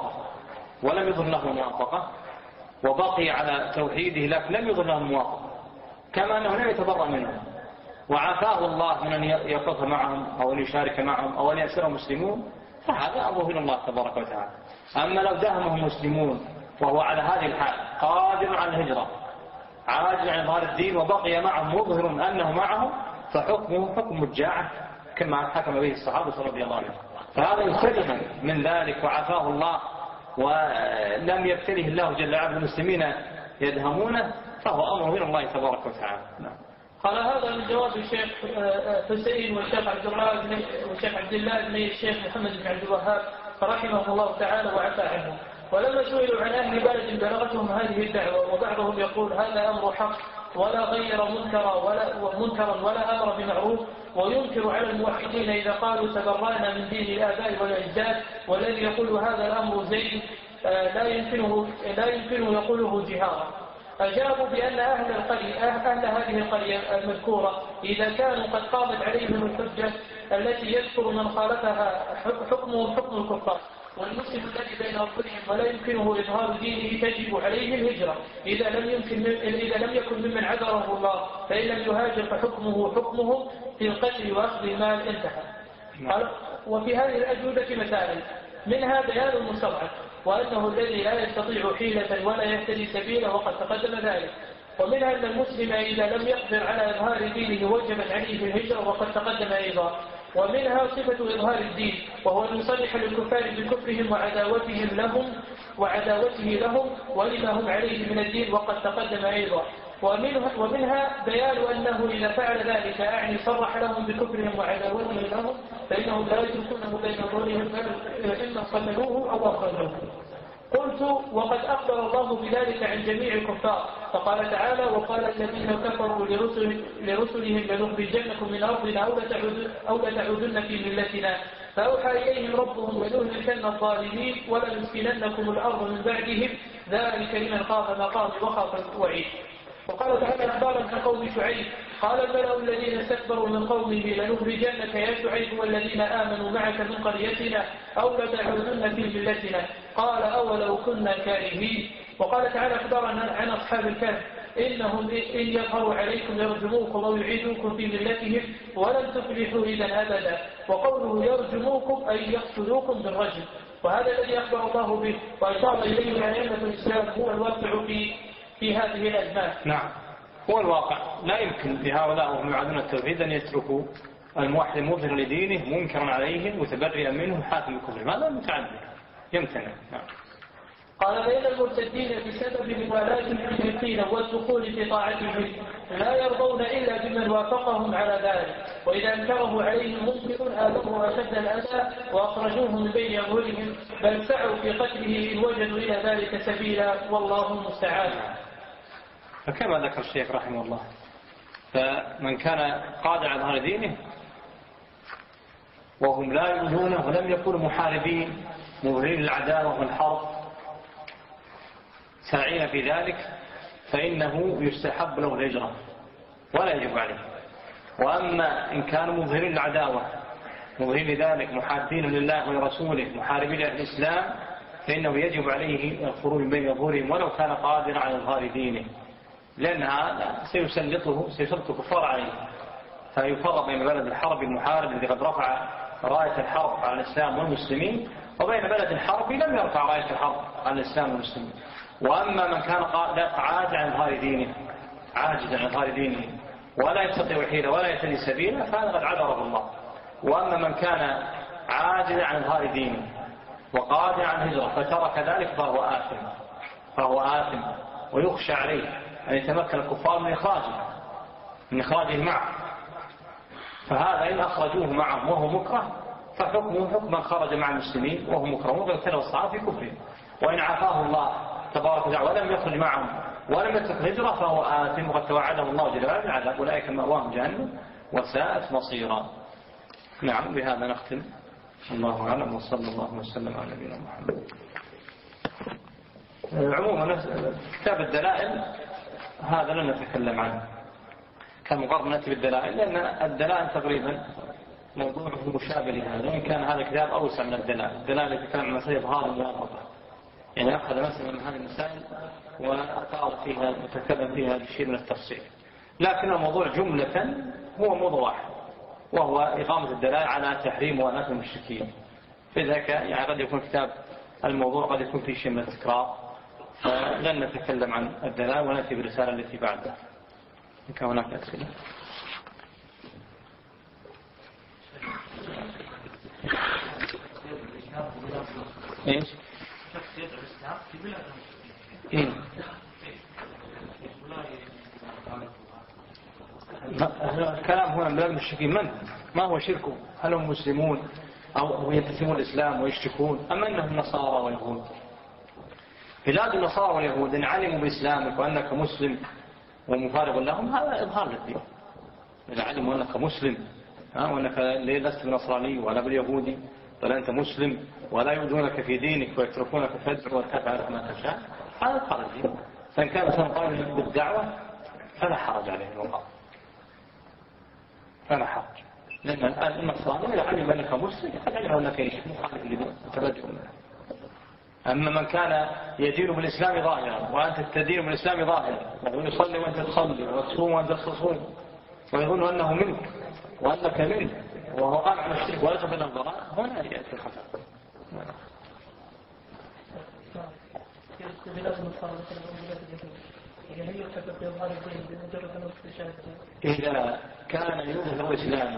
لهم الموافقة وبقي على توحيده، لكن لم يظهر لهم الموافقة، كما أنه لم يتبرأ منهم، وعافاه الله من أن يقف معهم أو أن يشارك معهم أو أن يأسر مسلمون، فهذا أمره إلى الله تبارك وتعالى. أما لو داهمهم مسلمون وهو على هذه الحال قادر على الهجرة عاجز عن إظهار الدين وبقي معهم مظهر أنه معهم، فحكمه حكم مجاعة كما حكم به الصحابة رضي الله عنهم. فهذا يسلم من ذلك وعافاه الله ولم يبتله الله جل وعلا المسلمين يدهمونه، فهو أمره من الله تبارك وتعالى. قال: هذا من جواب الشيخ حسين والشيخ عبد الله بن الشيخ محمد بن عبد الوهاب رحمه الله تعالى وعفى عنه. ولما سئلوا عن أهل بلد بلغتهم هذه الدعوة وبعضهم يقول هذا أمر حق ولا غير منكرا ولا أمر بمعروف، وينكر على الموحدين إذا قالوا تبرأنا من دين الآباء والأجداد، والذي يقول هذا الأمر زين لا يمكنه يقوله جهارا، أجابوا بأن أهل هذه القرية المذكورة إذا كانوا قد قامت عليهم الحجة التي يذكر من خالفها حكمه حكم الكفار، والمسلم الذي بين أظهرهم ولا يمكنه إظهار دينه تجب عليه الهجرة إذا لم يكن ممن عذره الله، فإن لم يهاجر فحكمه في القتل وأخذ المال. انتهى. وفي هذه الأجوبة مسائل، منها بيان المستضعف وأنه الذي لا يستطيع حيلة ولا يهتدي سبيلا وقد تقدم ذلك، ومنها أن المسلم إذا لم يقدر على إظهار دينه وجبت عليه الهجرة وقد تقدم أيضا، ومنها صفة إظهار الدين وهو أن يصرح للكفار بكفرهم وعداوته لهم ولما هم عليه من الدين وقد تقدم أيضا، ومنها بيان أنه إذا فعل ذلك أعني صرح لهم بكفرهم وعداوته لهم فإنهم لا يتركونه بين ظهورهم إما صلبوه أو أخرجوه. قلت: وقد أخبر الله بذلك عن جميع الكفار، فقال تعالى: وقال الذين كفروا لرسلهم لنخرجنكم من أرضنا أو لتعودن في ملتنا، فأوحى إليهم ربهم لنهلكن الظالمين ولنسكننكم الأرض من بعدهم، ذلك لمن خاف مقامي وخاف وعيد. وقال تعالى أخبارا عن قوم شعيب: قال الملأ الذين استكبروا من قومه لنخرجنك يا شعيب والذين آمنوا معك من قريتنا أو لتعودن في ملتنا، قال أولو كنا كارهين. وقال تعالى أخبارا عن أصحاب الكهف: إنهم إن يظهروا عليكم يرجموكم أو يعيدوكم في ملتهم ولن تفلحوا إذا أبدا. وقوله يرجموكم أي يقتلوكم بالرجم، وهذا الذي أخبر الله به وأشار إليه أئمة الإسلام هو الواقع في هذه الأزمان. نعم، هو الواقع. لا يمكن لهؤلاء وهم يعادون التوحيد أن يتركوا الموحد المظهر لدينه منكرا عليهم متبرئا منه حاكم الكفر، هذا متعذر يمتنع. نعم. قال: بين المرتدين بسبب موالاة المشركين والدخول في طاعتهم لا يرضون إلا بمن وافقهم على ذلك، وإذا انكره عليهم منكر آذوه أشد الأذى وأخرجوه من بين أظهرهم، بل سعوا في قتله إن وجدوا إلى ذلك سبيلا، والله المستعان. فكما ذكر الشيخ رحمه الله، فمن كان قادر على ظهر دينه وهم لا يؤذونه ولم يكونوا محاربين مظهرين العداوة والحرب ساعين في ذلك، فإنه يستحب له الهجرة ولا يجب عليه. وأما إن كانوا مظهرين العداوة مظهرين لذلك محادين لله ولرسوله محاربين الإسلام، فإنه يجب عليه الخروج بين ظهورهم ولو كان قادر على إظهار دينه، لأن هذا سيسلط كفار عليه، فيفرق بين بلد الحرب المحارب الذي قد رفع راية الحرب على الإسلام والمسلمين وبين بلد حربي لم يرفع راية الحرب عن الإسلام والمسلمين. وأما من كان عاجز عن إظهار دينه ولا يستطيع حيلة ولا يهتدي سبيلا فهذا قد عذره الله. وأما من كان عاجزا عن إظهار دينه وقادر عن الهجرة فترك ذلك فهو آثم ويخشى عليه أن يتمكن الكفار من إخراجه معه. فهذا إن أخرجوه معه وهو مكره فحكمه حكم من خرج مع المسلمين وهو مكره وابتلوا الصحابة في كفره. وإن عافاه الله تبارك وتعالى ولم يخرج معهم ولم يترك هجرة فهو آثم وقد توعده الله جل وعلا بالعذاب. أولئك مأواهم جهنم وساءت مصيرا. نعم، بهذا نختم. الله أعلم وصلى الله وسلم على نبينا محمد. عموما كتاب الدلائل هذا لن نتكلم عنه كمقرر نأتي بالدلائل، لأن الدلائل تقريبا موضوعه مشابه لهذا، وإن كان هذا الكتاب أوسع من الدلائل التي كان مسائل إظهار الموافقة، يعني أخذ مثلا من هذه المسائل وأطال فيها وتكلم فيها بشيء من التفصيل. لكن الموضوع جملة هو موضوع واحد، وهو إقامة الدلائل على تحريم وأنات المشركين. فذلك يعني قد يكون كتاب الموضوع قد يكون فيه شيء من التكرار، فلن نتكلم عن الدلائل ونأتي بالرسالة التي بعدها. إن كان هناك أسئلة. إيش؟ الكلام هنا من بلاد المشركين ما هو شركه؟ هل هم مسلمون أو ينتسبون الإسلام ويشركون أم أنهم نصارى ويهود؟ بلاد النصارى واليهود إن علموا بإسلامك وأنك مسلم ومفارق لهم هذا إظهار للدين. إذا علموا أنك مسلم وأنك لست بنصراني ولا باليهودي ولا أنت مسلم ولا يؤذونك في دينك ويتركونك تدعو وتفعل ما تشاء هذا إظهار الدين. فإن كان قائما بالدعوة فلا حرج عليه الوقت، فلا حرج، لأن النصراني إذا علم أنك مسلم قد علم أنك مخالف لدين تبدأ منه. أما من كان يدين بالإسلام ظاهرا وأنت تدين بالإسلام ظاهرا ويصلي وأنت تصلي وتصوم وأنت تصوم ويظن أنه منك وأنك منه وهو قائم على الشرك ولا يقبل البراء، هنا يأتي الخطأ. إذا كان يظهر إسلامه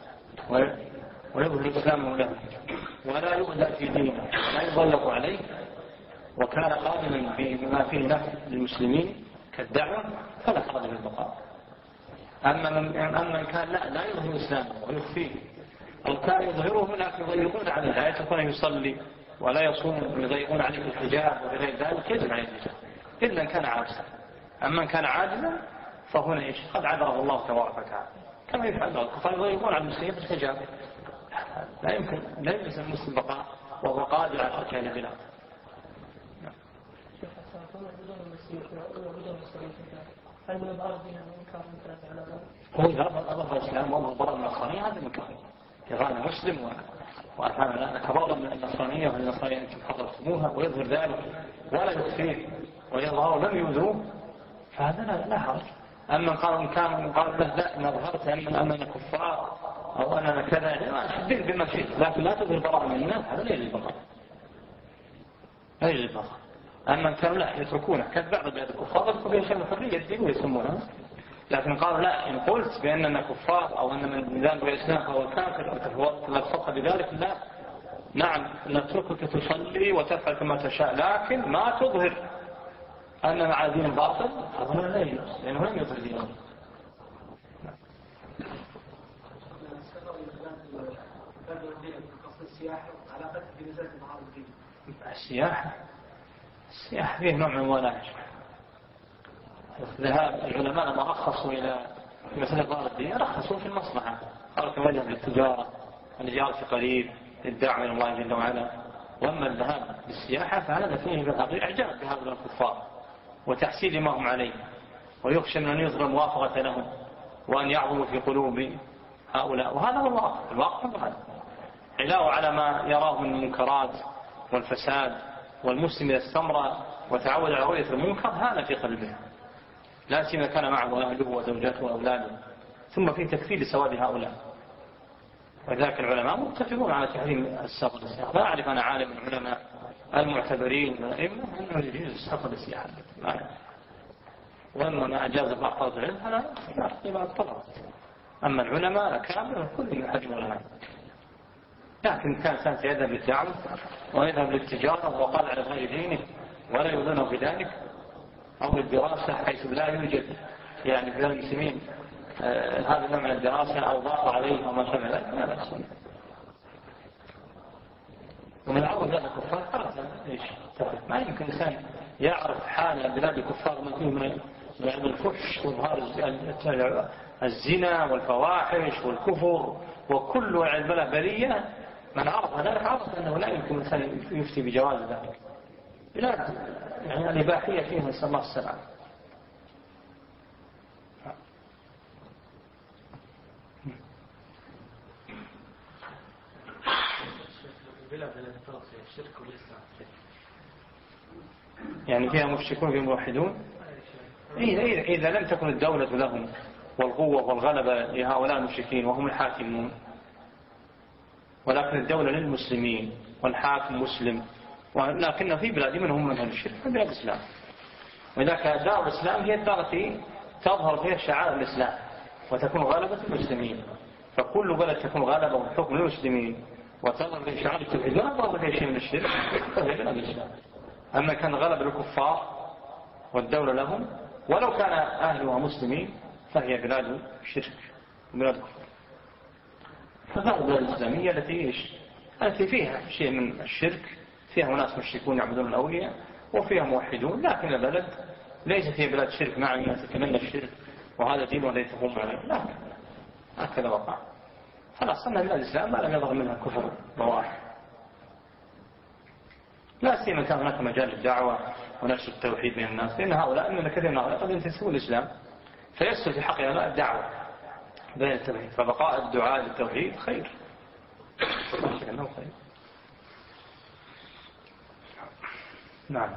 ويظهر إسلامه له ولا يؤذى في دينه ولا يضلق عليه وكان قائما بما فيه نفع للمسلمين كالدعوة فلا حرج في البقاء. أما من كان لا يظهر إسلامه ويخفيه أو كان يظهره لكن يضيقون عليه لا يتركون يصلي ولا يصوم ويضيقون عليه الحجاب وغير ذلك يجب عليه الحجاب إلا إن كان عاجزا. أما إن كان عاجزا فهنا إيش قد عذره الله تبارك وتعالى كما يفعل الكفار يضيقون على المسلمين بالحجاب. لا يمكن المسلم بقاء وهو قادر على أركان البلاد. هو إذا أظهر الإسلام وأظهر النصرانية هذا مكان يغاني مسلم وأفعل كبارا من النصرانية والنصرانية أنتم حضرتموها ويظهر ذلك ولا يخفيه ويظهر لم يؤذوه فهذا لا حرج. أما قال له لا إن أظهرت أننا كفار أو أننا كذا أخبر بما شئت لكن لا تظهر براءة من الناس هذا لا يجب البراءة. أما كانوا لا يتركونه كذب بهذا الكفار يذكر فيها شيء من حرية الدين ويسمونها، لكن قالوا لا إن قلت بأننا كفار أو أن من ذلك الإسلام فهو كافر أو تلفظ بذلك لا نعم نتركك تصلي وتفعل كما تشاء لكن ما تظهر أننا على دين باطل هذا لا يجوز لأنه لم يظهر دينه. السياحة فيه نوع من المناهج. ذهاب العلماء لما رخصوا إلى مثل إظهار الدين رخصوا في المصلحة قالوا كمجهز للتجارة الجار في قليل للدعوة إلى الله جل وعلا. وأما الذهاب بالسياحة فهذا فيه بالحقيقة إعجاب بهؤلاء الكفار وتحسين ما هم عليه ويخشى من أن يظهر موافقة لهم وأن يعظموا في قلوب هؤلاء وهذا هو الواقع هذا علاوة على ما يراه من المنكرات والفساد. والمسلم إذا استمر وتعود على رؤية المنكر هذا في قلبه لا سيما كان معه أهله وزوجته وأولاده ثم في تكفير سواد هؤلاء وذلك العلماء متفقون على تحريم السفر للسياحة. لا أعرف أنا عالم من العلماء المعتبرين من الأئمة أنه يجوز السفر للسياحة، وأما ما أجاز بعض طلبة العلم فلا في بعض الطلبة. أما العلماء كامل كل يحرم العلماء، لكن كان إنسان سيذهب للدعوة ويذهب للتجارة وقال على غير دينه ولا يظنه بذلك، أو للدراسة حيث لا يوجد يعني في المسلمين هذا النوع من الدراسة أو ضاق عليه وما شابه ذلك لا بأس. ومن العرض ذات الكفار خلاص إيش ما يمكن إنسان يعرف حال بلاد الكفار ما فيه من الفحش وظهار الزنا والفواحش والكفر وكل البلاء بلية. من عرف ذلك عرف أنه لا يمكن إنسان يفتي بجواز ذلك. بلاد يعني الإباحية فيها نسأل الله السلامة. يعني فيها مشركون فيها موحدون. إذا لم تكن الدولة لهم والقوة والغلبة لهؤلاء المشركين وهم الحاكمون، ولكن الدولة للمسلمين والحاكم مسلم، ولكن في بلاد من هم من الشرك في بلاد الإسلام، وذاك دار الإسلام هي الدار التي تظهر فيها شعائر الإسلام وتكون غلبة المسلمين. فكل بلد تكون غلبة وحكم للمسلمين وتظهر فيها شعائر التوحيد لا تظهر فيها شيء من الشرك فهي بلاد الإسلام. أما كان غلب الكفار والدولة لهم ولو كان أهلها مسلمين فهي بلاد الشرك وبلاد الكفر. فهذه البلاد الإسلامية التي فيها شيء من الشرك، فيها ناس مشركون يعبدون الأولياء وفيها موحدون، لكن البلد ليس فيها بلاد شرك مع الناس يتمنى الشرك وهذا دين ولا يتقوم عليه، لا هكذا وقع. خلاص أن بلاد الإسلام ما لم يظهر منها كفر بواح، لا سيما كان هناك مجال الدعوة ونشر التوحيد بين الناس، لأن هؤلاء من كثير من هؤلاء قد ينتسبون الإسلام فيسهل في حق هؤلاء الدعوة بين التوحيد، فبقاء الدعاء للتوحيد خير. نعم.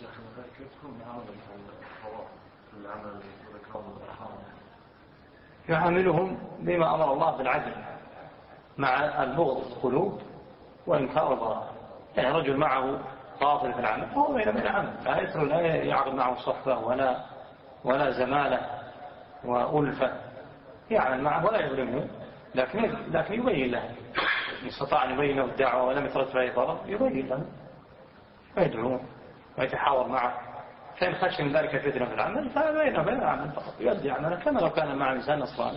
يعاملهم بما أمر الله بالعدل مع البغض في القلوب وإنكار البراءة. يعني رجل معه قاصر في العمل فهو بين العمل لا يعقد معه صحبة ولا زمالة وألفة، يعمل معه ولا يظلمه، لكن يبين له إن استطاع أن يبين له الدعوة ولم يترتب عليه ضرر يبين له ويدعوه ويتحاور معه، فإن خشي من ذلك فتنة في العمل فبينه وبين العمل فقط يؤدي عمله كما لو كان مع إنسان نصراني.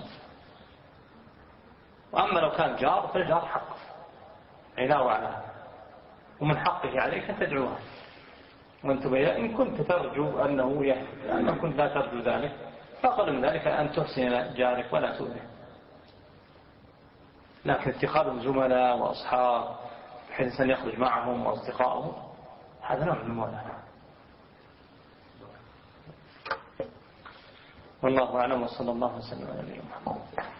وأما لو كان جار فالجار حق علاوة على هذا، ومن حقه عليك أن تدعوها وأنت إن كنت ترجو أنه يهدي، أما كنت لا ترجو ذلك فأقل من ذلك أن تحسن جارك ولا تؤذيه. لكن اتخاذ الزملاء وأصحاب بحيث أن يخرج معهم وأصدقائهم هذا نوع من الموالاه. والله أعلم وصلى الله وسلم على نبينا محمد.